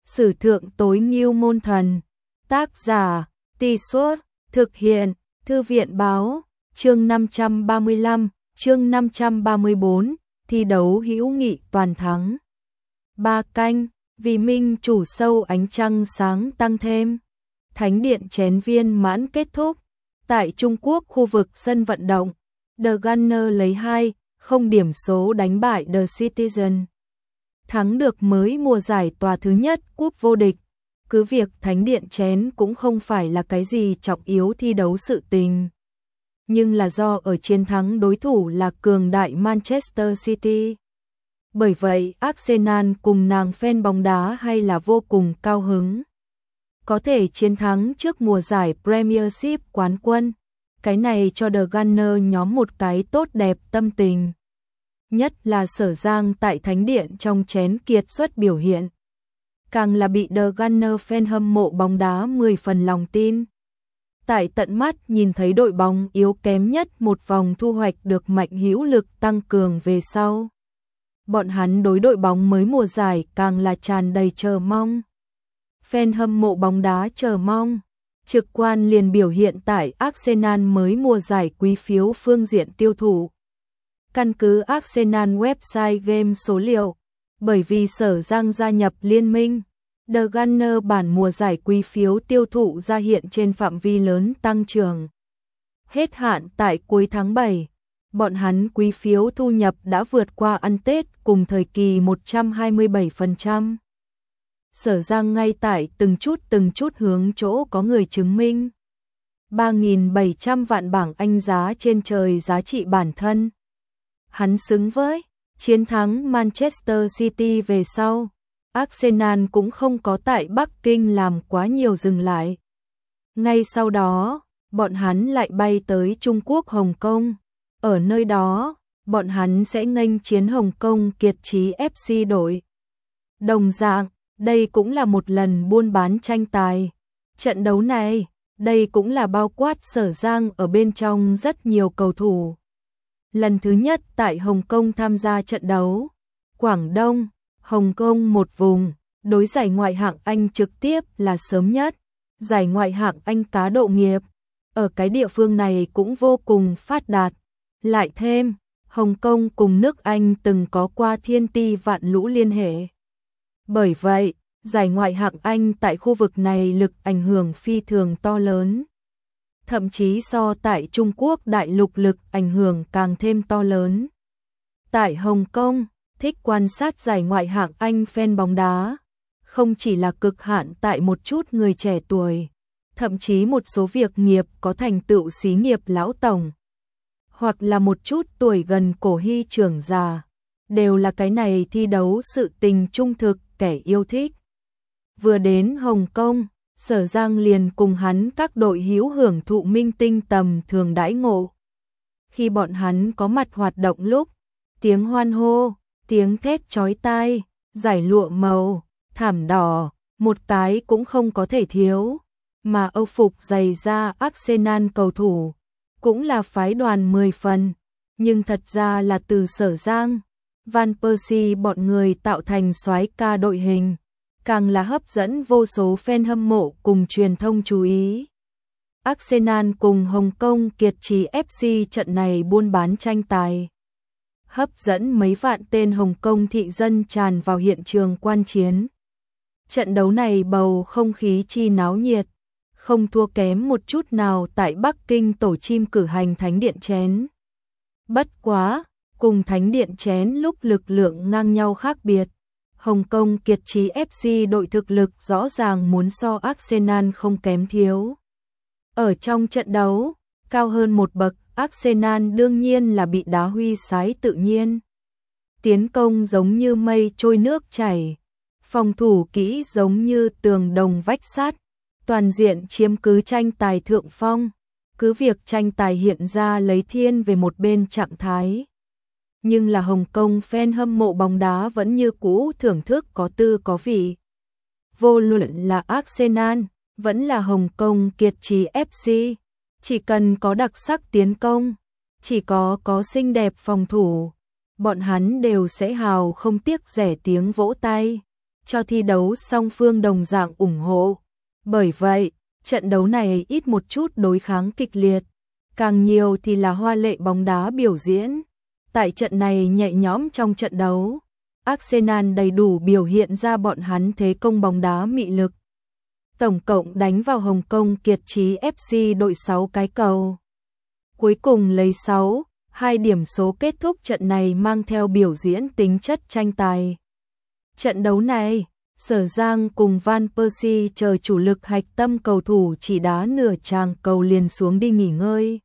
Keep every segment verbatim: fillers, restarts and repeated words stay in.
Sử thượng tối ngưu môn thần. Tác giả, Tì Suốt, thực hiện, Thư viện báo, chương năm trăm ba mươi lăm, chương năm trăm ba mươi bốn, thi đấu hữu nghị toàn thắng. Ba canh, vì minh chủ sâu ánh trăng sáng tăng thêm. Thánh điện chén viên mãn kết thúc. Tại Trung Quốc khu vực sân vận động, The Gunner lấy hai không điểm số đánh bại The Citizen. Thắng được mới mùa giải tòa thứ nhất cúp vô địch. Cứ việc thánh điện chén cũng không phải là cái gì trọng yếu thi đấu sự tình. Nhưng là do ở chiến thắng đối thủ là cường đại Manchester City. Bởi vậy Arsenal cùng nàng fan bóng đá hay là vô cùng cao hứng. Có thể chiến thắng trước mùa giải Premiership quán quân. Cái này cho The Gunner nhóm một cái tốt đẹp tâm tình. Nhất là Sở Giang tại thánh điện trong chén kiệt xuất biểu hiện. Càng là bị The Gunner fan hâm mộ bóng đá mười phần lòng tin. Tại tận mắt nhìn thấy đội bóng yếu kém nhất một vòng thu hoạch được mạnh hữu lực tăng cường về sau. Bọn hắn đối đội bóng mới mùa giải càng là tràn đầy chờ mong. Fan hâm mộ bóng đá chờ mong. Trực quan liền biểu hiện tại Arsenal mới mùa giải quý phiếu phương diện tiêu thụ. Căn cứ Arsenal website game số liệu, bởi vì Sở Giang gia nhập liên minh, The Gunner bản mùa giải quý phiếu tiêu thụ ra hiện trên phạm vi lớn tăng trưởng. Hết hạn tại cuối tháng bảy, bọn hắn quý phiếu thu nhập đã vượt qua ăn Tết cùng thời kỳ một trăm hai mươi bảy phần trăm. Sở Giang ngay tại từng chút từng chút hướng chỗ có người chứng minh. ba nghìn bảy trăm vạn bảng Anh giá trên trời giá trị bản thân. Hắn xứng với chiến thắng Manchester City về sau. Arsenal cũng không có tại Bắc Kinh làm quá nhiều dừng lại. Ngay sau đó, bọn hắn lại bay tới Trung Quốc Hồng Kông. Ở nơi đó, bọn hắn sẽ nghênh chiến Hồng Kông Kiệt Chí ép xê đội. Đồng dạng, đây cũng là một lần buôn bán tranh tài. Trận đấu này, đây cũng là bao quát Sở Giang ở bên trong rất nhiều cầu thủ. Lần thứ nhất tại Hồng Kông tham gia trận đấu. Quảng Đông, Hồng Kông một vùng, đối giải ngoại hạng Anh trực tiếp là sớm nhất. Giải ngoại hạng Anh cá độ nghiệp, ở cái địa phương này cũng vô cùng phát đạt. Lại thêm, Hồng Kông cùng nước Anh từng có qua thiên ti vạn lũ liên hệ. Bởi vậy, giải ngoại hạng Anh tại khu vực này lực ảnh hưởng phi thường to lớn. Thậm chí so tại Trung Quốc đại lục lực ảnh hưởng càng thêm to lớn. Tại Hồng Kông, thích quan sát giải ngoại hạng Anh fan bóng đá, không chỉ là cực hạn tại một chút người trẻ tuổi, thậm chí một số việc nghiệp có thành tựu xí nghiệp lão tổng, hoặc là một chút tuổi gần cổ hy trưởng già, đều là cái này thi đấu sự tình trung thực kẻ yêu thích. Vừa đến Hồng Kông, Sở Giang liền cùng hắn các đội hữu hưởng thụ minh tinh tầm thường đãi ngộ. Khi bọn hắn có mặt hoạt động lúc, tiếng hoan hô, tiếng thét chói tai, giải lụa màu, thảm đỏ, một cái cũng không có thể thiếu. Mà âu phục giày da Arsenal cầu thủ, cũng là phái đoàn mười phần, nhưng thật ra là từ Sở Giang, Van Persie bọn người tạo thành soái ca đội hình. Càng là hấp dẫn vô số fan hâm mộ cùng truyền thông chú ý. Arsenal cùng Hồng Kông Kiệt Chí ép xê trận này buôn bán tranh tài. Hấp dẫn mấy vạn tên Hồng Kông thị dân tràn vào hiện trường quan chiến. Trận đấu này bầu không khí chi náo nhiệt, không thua kém một chút nào tại Bắc Kinh tổ chim cử hành thánh điện chén. Bất quá, cùng thánh điện chén lúc lực lượng ngang nhau khác biệt. Hồng Kông Kiệt Chí ép xê đội thực lực rõ ràng muốn so Arsenal không kém thiếu. Ở trong trận đấu, cao hơn một bậc, Arsenal đương nhiên là bị đá huy sái tự nhiên. Tiến công giống như mây trôi nước chảy, phòng thủ kỹ giống như tường đồng vách sắt, toàn diện chiếm cứ tranh tài thượng phong, cứ việc tranh tài hiện ra lấy thiên về một bên trạng thái. Nhưng là Hồng Kông fan hâm mộ bóng đá vẫn như cũ thưởng thức có tư có vị. Vô luận là Arsenal, vẫn là Hồng Kông Kiệt Chí ép xê, chỉ cần có đặc sắc tiến công, chỉ có có xinh đẹp phòng thủ, bọn hắn đều sẽ hào không tiếc rẻ tiếng vỗ tay. cho thi đấu song phương đồng dạng ủng hộ. Bởi vậy, trận đấu này ít một chút đối kháng kịch liệt, càng nhiều thì là hoa lệ bóng đá biểu diễn. Tại trận này nhẹ nhõm trong trận đấu, Arsenal đầy đủ biểu hiện ra bọn hắn thế công bóng đá mị lực. Tổng cộng đánh vào Hồng Kông Kiệt Chí ép xê đội sáu cái cầu. Cuối cùng lấy sáu hai điểm số kết thúc trận này mang theo biểu diễn tính chất tranh tài. Trận đấu này, Sở Giang cùng Van Persie chờ chủ lực hạch tâm cầu thủ chỉ đá nửa chàng cầu liền xuống đi nghỉ ngơi.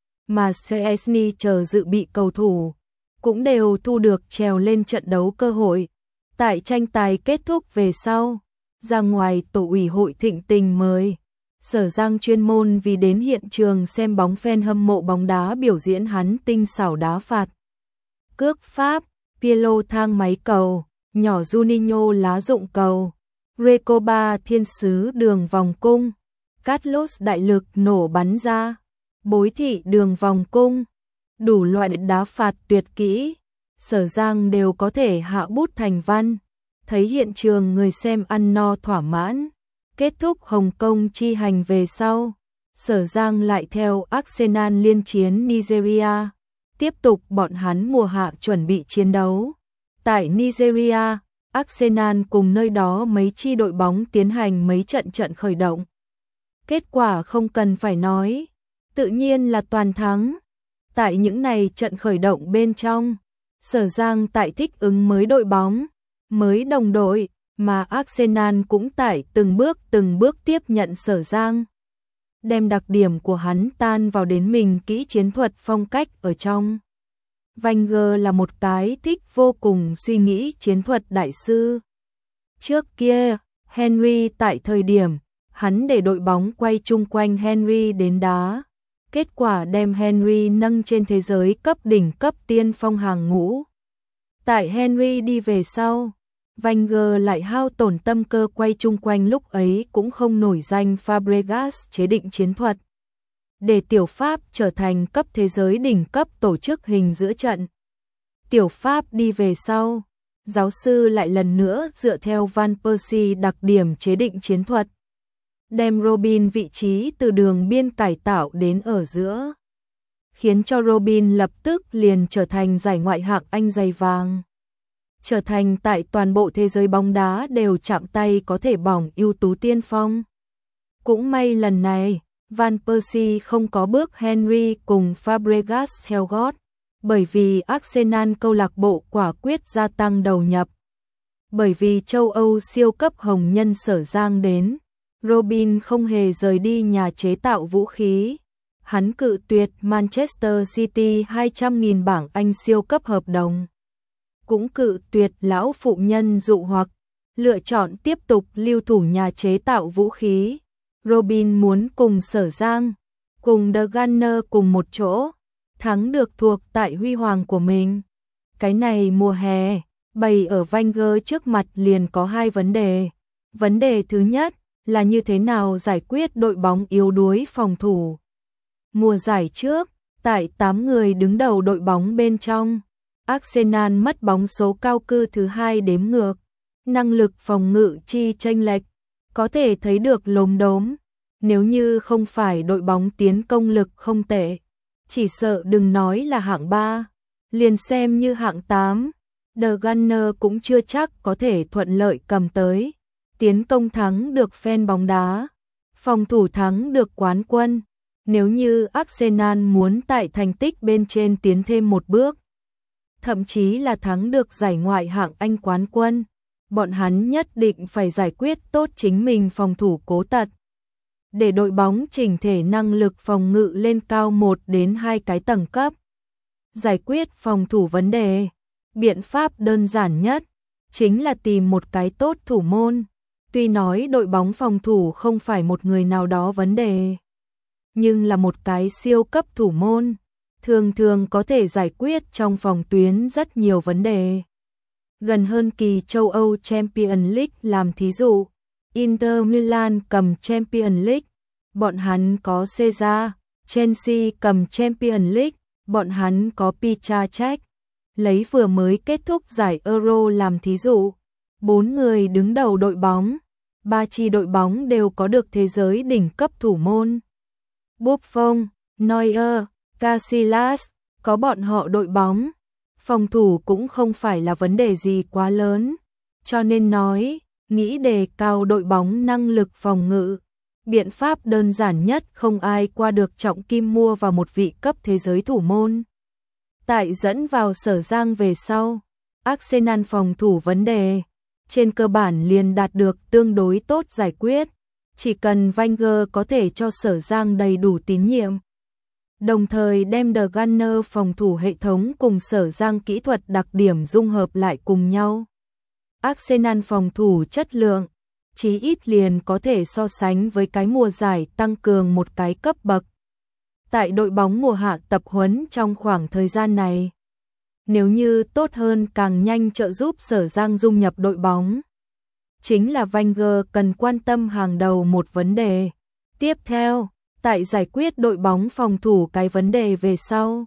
Mà Szczesny chờ dự bị cầu thủ cũng đều thu được trèo lên trận đấu cơ hội. Tại tranh tài kết thúc về sau, ra ngoài tổ ủy hội thịnh tình mời Sở Giang chuyên môn vì đến hiện trường xem bóng fan hâm mộ bóng đá biểu diễn hắn tinh xảo đá phạt. Cước Pháp, Pirlo thang máy cầu, nhỏ Juninho lá dụng cầu, Recoba thiên sứ đường vòng cung, Carlos đại lực nổ bắn ra, bối thị đường vòng cung, đủ loại đá phạt tuyệt kỹ, Sở Giang đều có thể hạ bút thành văn, thấy hiện trường người xem ăn no thỏa mãn. Kết thúc Hồng Kông chi hành về sau, Sở Giang lại theo Arsenal liên chiến Nigeria, tiếp tục bọn hắn mùa hạ chuẩn bị chiến đấu. Tại Nigeria, Arsenal cùng nơi đó mấy chi đội bóng tiến hành mấy trận trận khởi động. Kết quả không cần phải nói, tự nhiên là toàn thắng. Tại những này trận khởi động bên trong, Sở Giang tại thích ứng mới đội bóng, mới đồng đội, mà Arsenal cũng tại từng bước từng bước tiếp nhận Sở Giang. Đem đặc điểm của hắn tan vào đến mình kỹ chiến thuật phong cách ở trong. Wenger là một cái thích vô cùng suy nghĩ chiến thuật đại sư. Trước kia, Henry tại thời điểm, hắn để đội bóng quay chung quanh Henry đến đá. Kết quả đem Henry nâng trên thế giới cấp đỉnh cấp tiên phong hàng ngũ. Tại Henry đi về sau, Wenger lại hao tổn tâm cơ quay chung quanh lúc ấy cũng không nổi danh Fabregas chế định chiến thuật. Để tiểu Pháp trở thành cấp thế giới đỉnh cấp tổ chức hình giữa trận. Tiểu Pháp đi về sau, giáo sư lại lần nữa dựa theo Van Persie đặc điểm chế định chiến thuật. Đem Robin vị trí từ đường biên cải tạo đến ở giữa. Khiến cho Robin lập tức liền trở thành giải ngoại hạng Anh giày vàng. Trở thành tại toàn bộ thế giới bóng đá đều chạm tay có thể bỏng ưu tú tiên phong. Cũng may lần này, Van Persie không có bước Henry cùng Fabregas theo gót, bởi vì Arsenal câu lạc bộ quả quyết gia tăng đầu nhập. Bởi vì châu Âu siêu cấp hồng nhân Sở Giang đến, Robin không hề rời đi nhà chế tạo vũ khí. Hắn cự tuyệt Manchester City hai trăm nghìn bảng Anh siêu cấp hợp đồng. Cũng cự tuyệt lão phụ nhân dụ hoặc, lựa chọn tiếp tục lưu thủ nhà chế tạo vũ khí. Robin muốn cùng Sở Giang, cùng The Gunner cùng một chỗ, thắng được thuộc tại huy hoàng của mình. Cái này mùa hè, bày ở Wenger trước mặt liền có hai vấn đề. Vấn đề thứ nhất là như thế nào giải quyết đội bóng yếu đuối phòng thủ. Mùa giải trước, tại tám người đứng đầu đội bóng bên trong, Arsenal mất bóng số cao cư thứ hai đếm ngược, năng lực phòng ngự chi chênh lệch, có thể thấy được lốm đốm. Nếu như không phải đội bóng tiến công lực không tệ, chỉ sợ đừng nói là hạng ba, liền xem như hạng tám, The Gunner cũng chưa chắc có thể thuận lợi cầm tới. Tiến công thắng được fan bóng đá, phòng thủ thắng được quán quân. Nếu như Arsenal muốn tại thành tích bên trên tiến thêm một bước, thậm chí là thắng được giải ngoại hạng Anh quán quân, bọn hắn nhất định phải giải quyết tốt chính mình phòng thủ cố tật. Để đội bóng chỉnh thể năng lực phòng ngự lên cao một đến hai cái tầng cấp. Giải quyết phòng thủ vấn đề, biện pháp đơn giản nhất chính là tìm một cái tốt thủ môn. Tuy nói đội bóng phòng thủ không phải một người nào đó vấn đề, nhưng là một cái siêu cấp thủ môn, thường thường có thể giải quyết trong phòng tuyến rất nhiều vấn đề. Gần hơn kỳ châu Âu Champions League làm thí dụ, Inter Milan cầm Champions League, bọn hắn có Caesar, Chelsea cầm Champions League, bọn hắn có Piszczek. Lấy vừa mới kết thúc giải Euro làm thí dụ, Bốn người đứng đầu đội bóng, ba chi đội bóng đều có được thế giới đỉnh cấp thủ môn. Buffon, Neuer, Casillas, có bọn họ đội bóng, phòng thủ cũng không phải là vấn đề gì quá lớn, cho nên nói, nghĩ đề cao đội bóng năng lực phòng ngự. Biện pháp đơn giản nhất không ai qua được Trọng Kim mua vào một vị cấp thế giới thủ môn. Tại dẫn vào Sở Giang về sau, Arsenal phòng thủ vấn đề, trên cơ bản liền đạt được tương đối tốt giải quyết, chỉ cần Wenger có thể cho Sở Giang đầy đủ tín nhiệm. Đồng thời đem The Gunner phòng thủ hệ thống cùng Sở Giang kỹ thuật đặc điểm dung hợp lại cùng nhau. Arsenal phòng thủ chất lượng, chí ít liền có thể so sánh với cái mùa giải tăng cường một cái cấp bậc. Tại đội bóng mùa hạ tập huấn trong khoảng thời gian này, nếu như tốt hơn càng nhanh trợ giúp Sở Giang dung nhập đội bóng, chính là Wenger cần quan tâm hàng đầu một vấn đề. Tiếp theo, tại giải quyết đội bóng phòng thủ cái vấn đề về sau,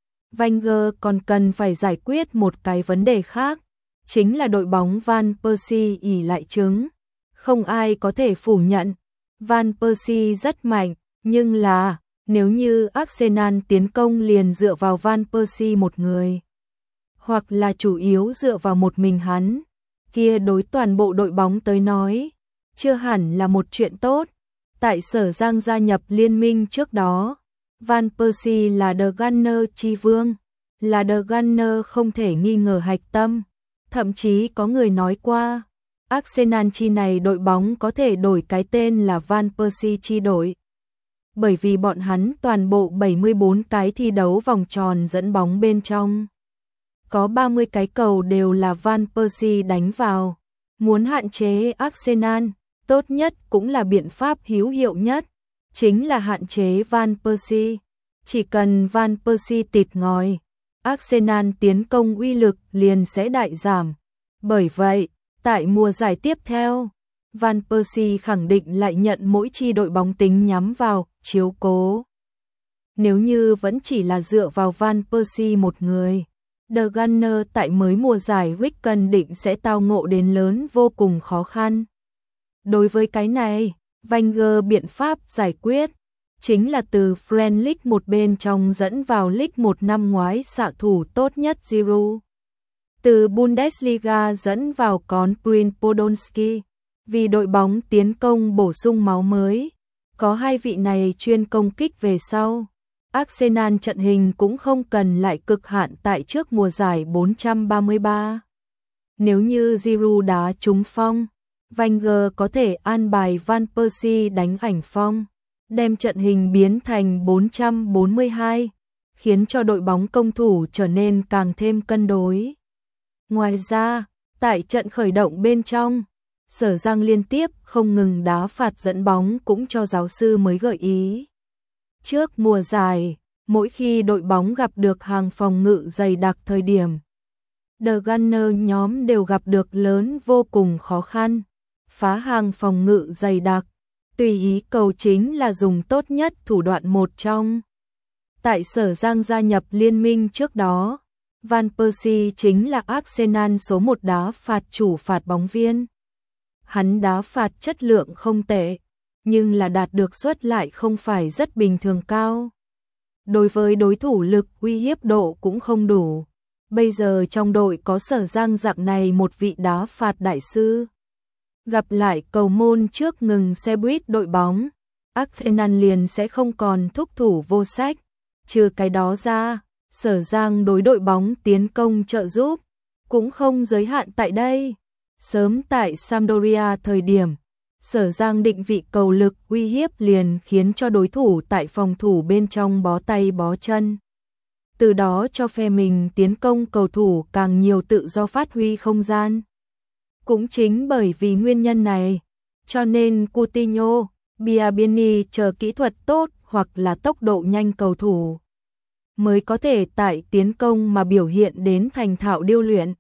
Wenger còn cần phải giải quyết một cái vấn đề khác, chính là đội bóng Van Persie ỷ lại trứng. Không ai có thể phủ nhận, Van Persie rất mạnh, nhưng là, nếu như Arsenal tiến công liền dựa vào Van Persie một người, hoặc là chủ yếu dựa vào một mình hắn, kia đối toàn bộ đội bóng tới nói, chưa hẳn là một chuyện tốt. Tại Sở Giang gia nhập liên minh trước đó, Van Persie là The Gunner chi vương, là The Gunner không thể nghi ngờ hạch tâm, thậm chí có người nói qua, Arsenal chi này đội bóng có thể đổi cái tên là Van Persie chi đội. Bởi vì bọn hắn toàn bộ bảy mươi bốn cái thi đấu vòng tròn dẫn bóng bên trong, có ba mươi cái cầu đều là Van Persie đánh vào. Muốn hạn chế Arsenal, tốt nhất cũng là biện pháp hữu hiệu nhất, chính là hạn chế Van Persie. Chỉ cần Van Persie tịt ngòi, Arsenal tiến công uy lực liền sẽ đại giảm. Bởi vậy, tại mùa giải tiếp theo, Van Persie khẳng định lại nhận mỗi chi đội bóng tính nhắm vào, chiếu cố. Nếu như vẫn chỉ là dựa vào Van Persie một người, The Gunner tại mới mùa giải Ricken định sẽ tao ngộ đến lớn vô cùng khó khăn. Đối với cái này, Wenger biện pháp giải quyết, chính là từ Friend League một bên trong dẫn vào League một năm ngoái xạ thủ tốt nhất Giroud. Từ Bundesliga dẫn vào con Prince Podolski, vì đội bóng tiến công bổ sung máu mới, có hai vị này chuyên công kích về sau. Arsenal trận hình cũng không cần lại cực hạn tại trước mùa giải bốn trăm ba mươi ba. Nếu như Giroud đá trúng phong, Wenger có thể an bài Van Persie đánh ảnh phong, đem trận hình biến thành bốn trăm bốn mươi hai, khiến cho đội bóng công thủ trở nên càng thêm cân đối. Ngoài ra, tại trận khởi động bên trong, Sở Giang liên tiếp không ngừng đá phạt dẫn bóng cũng cho giáo sư mới gợi ý. Trước mùa giải, mỗi khi đội bóng gặp được hàng phòng ngự dày đặc thời điểm, The Gunner nhóm đều gặp được lớn vô cùng khó khăn, phá hàng phòng ngự dày đặc, tùy ý cầu chính là dùng tốt nhất thủ đoạn một trong. Tại Sở Giang gia nhập liên minh trước đó, Van Persie chính là Arsenal số một đá phạt chủ phạt bóng viên. Hắn đá phạt chất lượng không tệ, nhưng là đạt được suất lại không phải rất bình thường cao. Đối với đối thủ lực uy hiếp độ cũng không đủ. Bây giờ trong đội có Sở Giang dạng này một vị đá phạt đại sư. Gặp lại cầu môn trước ngừng xe buýt đội bóng, Arsenal liền sẽ không còn thúc thủ vô sách. Trừ cái đó ra, Sở Giang đối đội bóng tiến công trợ giúp, cũng không giới hạn tại đây. Sớm tại Sampdoria thời điểm, Sở Giang định vị cầu lực uy hiếp liền khiến cho đối thủ tại phòng thủ bên trong bó tay bó chân. Từ đó cho phe mình tiến công cầu thủ càng nhiều tự do phát huy không gian. Cũng chính bởi vì nguyên nhân này, cho nên Coutinho, Biabiany chờ kỹ thuật tốt hoặc là tốc độ nhanh cầu thủ, mới có thể tại tiến công mà biểu hiện đến thành thạo điêu luyện.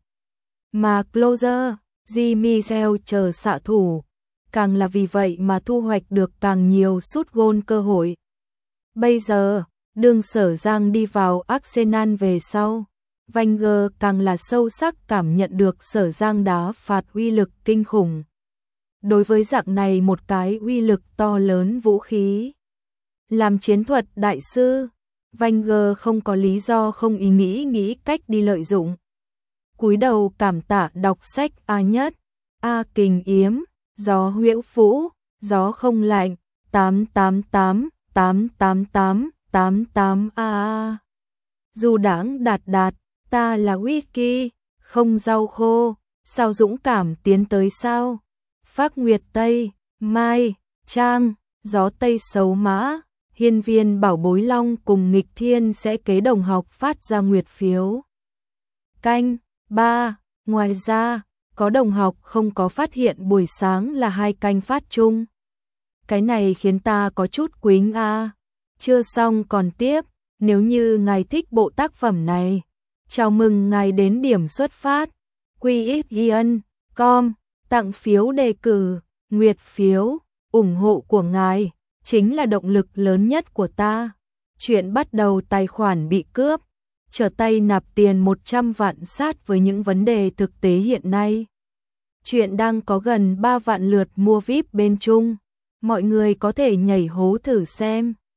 Mà Closer, Jean-Michel chờ xạ thủ, càng là vì vậy mà thu hoạch được càng nhiều sút gôn cơ hội. Bây giờ, đương Sở Giang đi vào Arsenal về sau, Wenger càng là sâu sắc cảm nhận được Sở Giang đá phạt uy lực kinh khủng. Đối với dạng này một cái uy lực to lớn vũ khí, làm chiến thuật đại sư, Wenger không có lý do không ý nghĩ nghĩ cách đi lợi dụng. Cúi đầu cảm tạ đọc sách A Nhất, A Kình Yếm, Gió Huyễu Vũ, Gió Không Lạnh, tám tám tám, tám tám tám, tám tám a a. Du Đãng Đạt Đạt, ta là Wiki, không rau khô, sao dũng cảm tiến tới sao? Phác Nguyệt Tây, Mai, Trang, Gió Tây Xấu Mã, Hiên Viên Bảo Bối Long cùng Nghịch Thiên sẽ kế đồng học phát ra nguyệt phiếu. Canh, ba, ngoài ra, có đồng học không có phát hiện buổi sáng là hai canh phát chung. Cái này khiến ta có chút quính a. À. Chưa xong còn tiếp, nếu như ngài thích bộ tác phẩm này, chào mừng ngài đến điểm xuất phát quy ích ion chấm com, tặng phiếu đề cử, nguyệt phiếu, ủng hộ của ngài chính là động lực lớn nhất của ta. Chuyện bắt đầu tài khoản bị cướp, trở tay nạp tiền một trăm vạn sát với những vấn đề thực tế hiện nay. Chuyện đang có gần ba vạn lượt mua víp bên chung, mọi người có thể nhảy hố thử xem.